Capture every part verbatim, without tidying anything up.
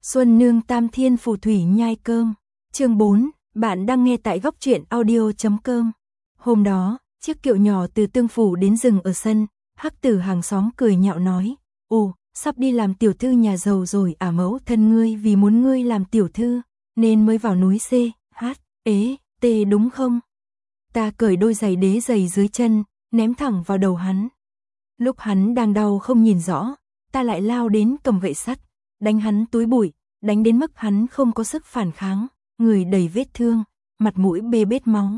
Xuân nương tam thiên phù thủy nhai cơm. Chương bốn, bạn đang nghe tại góc truyện audio chấm com. Hôm đó, chiếc kiệu nhỏ từ Tương Phủ đến dừng ở sân, Hắc Tử hàng xóm cười nhạo nói, ồ, sắp đi làm tiểu thư nhà giàu rồi à, mẫu thân ngươi vì muốn ngươi làm tiểu thư, nên mới vào núi C, H, ế, T đúng không? Ta cởi đôi giày đế giày dưới chân, ném thẳng vào đầu hắn. Lúc hắn đang đau không nhìn rõ, ta lại lao đến cầm gậy sắt, đánh hắn túi bụi, đánh đến mức hắn không có sức phản kháng, người đầy vết thương, mặt mũi bê bết máu.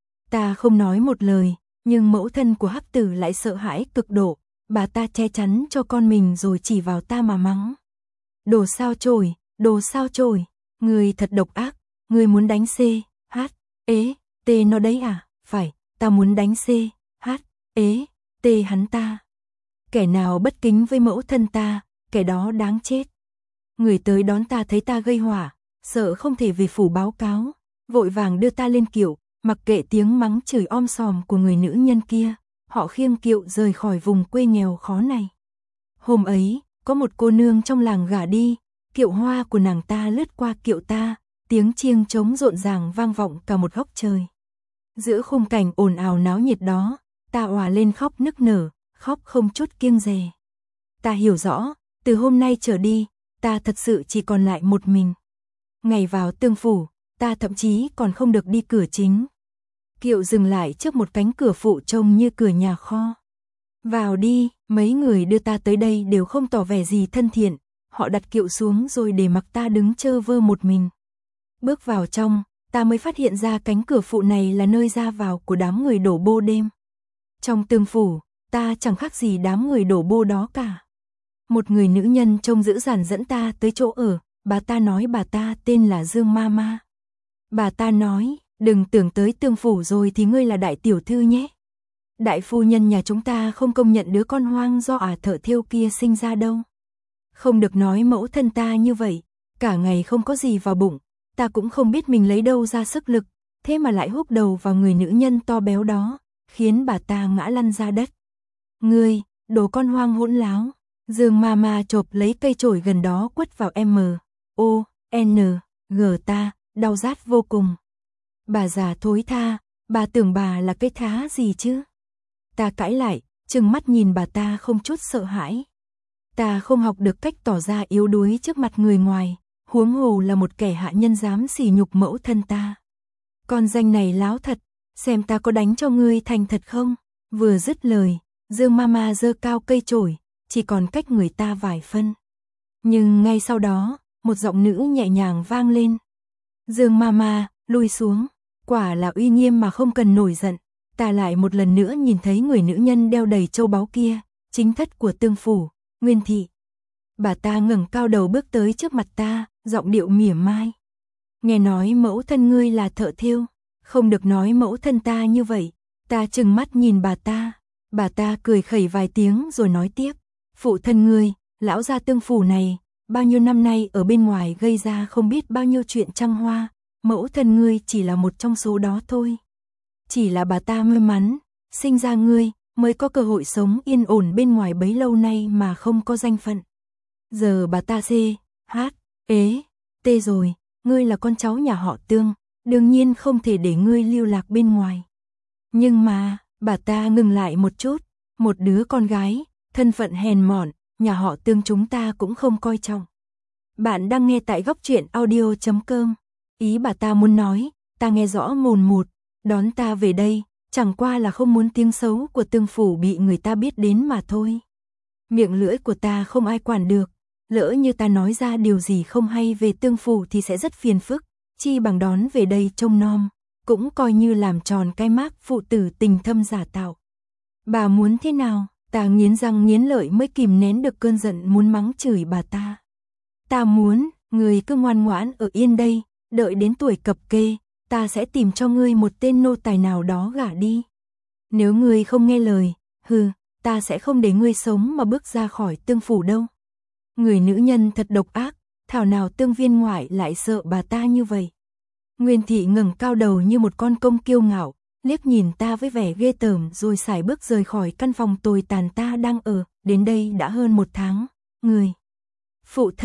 Ta không nói một lời, nhưng mẫu thân của Hắc Tử lại sợ hãi cực độ, bà ta che chắn cho con mình rồi chỉ vào ta mà mắng. Đồ sao chổi, đồ sao chổi, người thật độc ác, người muốn đánh C, H, ế, T nó đấy à, phải, ta muốn đánh C, H, ế, T hắn ta. Kẻ nào bất kính với mẫu thân ta, kẻ đó đáng chết. Người tới đón ta thấy ta gây hỏa, sợ không thể về phủ báo cáo, vội vàng đưa ta lên kiệu, mặc kệ tiếng mắng chửi om sòm của người nữ nhân kia, họ khiêng kiệu rời khỏi vùng quê nghèo khó này. Hôm ấy, có một cô nương trong làng gả đi, kiệu hoa của nàng ta lướt qua kiệu ta, tiếng chiêng trống rộn ràng vang vọng cả một góc trời. Giữa khung cảnh ồn ào náo nhiệt đó, ta òa lên khóc nức nở, khóc không chút kiêng dè. Ta hiểu rõ, từ hôm nay trở đi, ta thật sự chỉ còn lại một mình. Ngày vào Tương Phủ, ta thậm chí còn không được đi cửa chính. Kiệu dừng lại trước một cánh cửa phụ trông như cửa nhà kho. Vào đi, mấy người đưa ta tới đây đều không tỏ vẻ gì thân thiện, họ đặt kiệu xuống rồi để mặc ta đứng chơ vơ một mình. Bước vào trong, ta mới phát hiện ra cánh cửa phụ này là nơi ra vào của đám người đổ bô đêm. Trong Tương Phủ, ta chẳng khác gì đám người đổ bô đó cả. Một người nữ nhân trông dữ dằn dẫn ta tới chỗ ở, bà ta nói bà ta tên là Dương Mama. Bà ta nói, đừng tưởng tới Tương Phủ rồi thì ngươi là đại tiểu thư nhé. Đại phu nhân nhà chúng ta không công nhận đứa con hoang do ả thợ thêu kia sinh ra đâu. Không được nói mẫu thân ta như vậy, cả ngày không có gì vào bụng, ta cũng không biết mình lấy đâu ra sức lực, thế mà lại húc đầu vào người nữ nhân to béo đó, khiến bà ta ngã lăn ra đất. Ngươi, đồ con hoang hỗn láo. Dương Mama chộp lấy cây chổi gần đó quất vào M, O, N, G ta, đau rát vô cùng. Bà già thối tha, bà tưởng bà là cái thá gì chứ? Ta cãi lại, trừng mắt nhìn bà ta không chút sợ hãi. Ta không học được cách tỏ ra yếu đuối trước mặt người ngoài, huống hồ là một kẻ hạ nhân dám sỉ nhục mẫu thân ta. Con danh này láo thật, xem ta có đánh cho ngươi thành thật không? Vừa dứt lời, Dương Mama giơ cao cây chổi, chỉ còn cách người ta vài phân. Nhưng ngay sau đó, một giọng nữ nhẹ nhàng vang lên. Dương Mama, lui xuống, quả là uy nghiêm mà không cần nổi giận. Ta lại một lần nữa nhìn thấy người nữ nhân đeo đầy châu báu kia, chính thất của Tương Phủ, Nguyên Thị. Bà ta ngẩng cao đầu bước tới trước mặt ta, giọng điệu mỉa mai. Nghe nói mẫu thân ngươi là thợ thêu, không được nói mẫu thân ta như vậy. Ta trừng mắt nhìn bà ta, bà ta cười khẩy vài tiếng rồi nói tiếp. Phụ thân ngươi, lão gia Tương Phủ này, bao nhiêu năm nay ở bên ngoài gây ra không biết bao nhiêu chuyện trăng hoa, mẫu thân ngươi chỉ là một trong số đó thôi. Chỉ là bà ta may mắn, sinh ra ngươi, mới có cơ hội sống yên ổn bên ngoài bấy lâu nay mà không có danh phận. Giờ bà ta C, H, ế, T rồi, ngươi là con cháu nhà họ Tương, đương nhiên không thể để ngươi lưu lạc bên ngoài. Nhưng mà, bà ta ngừng lại một chút, một đứa con gái, thân phận hèn mọn, nhà họ Tương chúng ta cũng không coi trọng. Bạn đang nghe tại góc truyện audio chấm com. Ý bà ta muốn nói, ta nghe rõ mồn một, đón ta về đây, chẳng qua là không muốn tiếng xấu của Tương Phủ bị người ta biết đến mà thôi. Miệng lưỡi của ta không ai quản được, lỡ như ta nói ra điều gì không hay về Tương Phủ thì sẽ rất phiền phức, chi bằng đón về đây trông nom, cũng coi như làm tròn cái mác phụ tử tình thâm giả tạo. Bà muốn thế nào? Ta nghiến răng nghiến lợi mới kìm nén được cơn giận muốn mắng chửi bà ta. Ta muốn, người cứ ngoan ngoãn ở yên đây, đợi đến tuổi cập kê, ta sẽ tìm cho ngươi một tên nô tài nào đó gả đi. Nếu ngươi không nghe lời, hừ, ta sẽ không để ngươi sống mà bước ra khỏi Tương Phủ đâu. Người nữ nhân thật độc ác, thảo nào Tương viên ngoại lại sợ bà ta như vậy. Nguyên Thị ngẩng cao đầu như một con công kiêu ngạo, liếc nhìn ta với vẻ ghê tởm rồi sải bước rời khỏi căn phòng tồi tàn ta đang ở, đến đây đã hơn một tháng. Người phụ thân,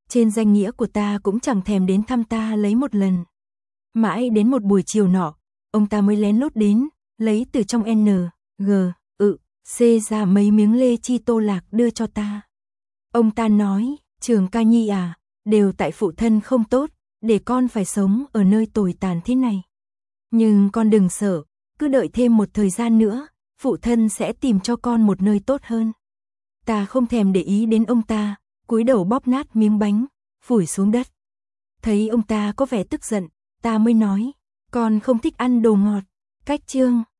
trên danh nghĩa của ta cũng chẳng thèm đến thăm ta lấy một lần. Mãi đến một buổi chiều nọ, ông ta mới lén lút đến, lấy từ trong N, G, ự, C ra mấy miếng lê chi tô lạc đưa cho ta. Ông ta nói, Trường ca nhi à, đều tại phụ thân không tốt, để con phải sống ở nơi tồi tàn thế này. Nhưng con đừng sợ, cứ đợi thêm một thời gian nữa, phụ thân sẽ tìm cho con một nơi tốt hơn. Ta không thèm để ý đến ông ta, cúi đầu bóp nát miếng bánh, phủi xuống đất. Thấy ông ta có vẻ tức giận, ta mới nói, con không thích ăn đồ ngọt. Cách chương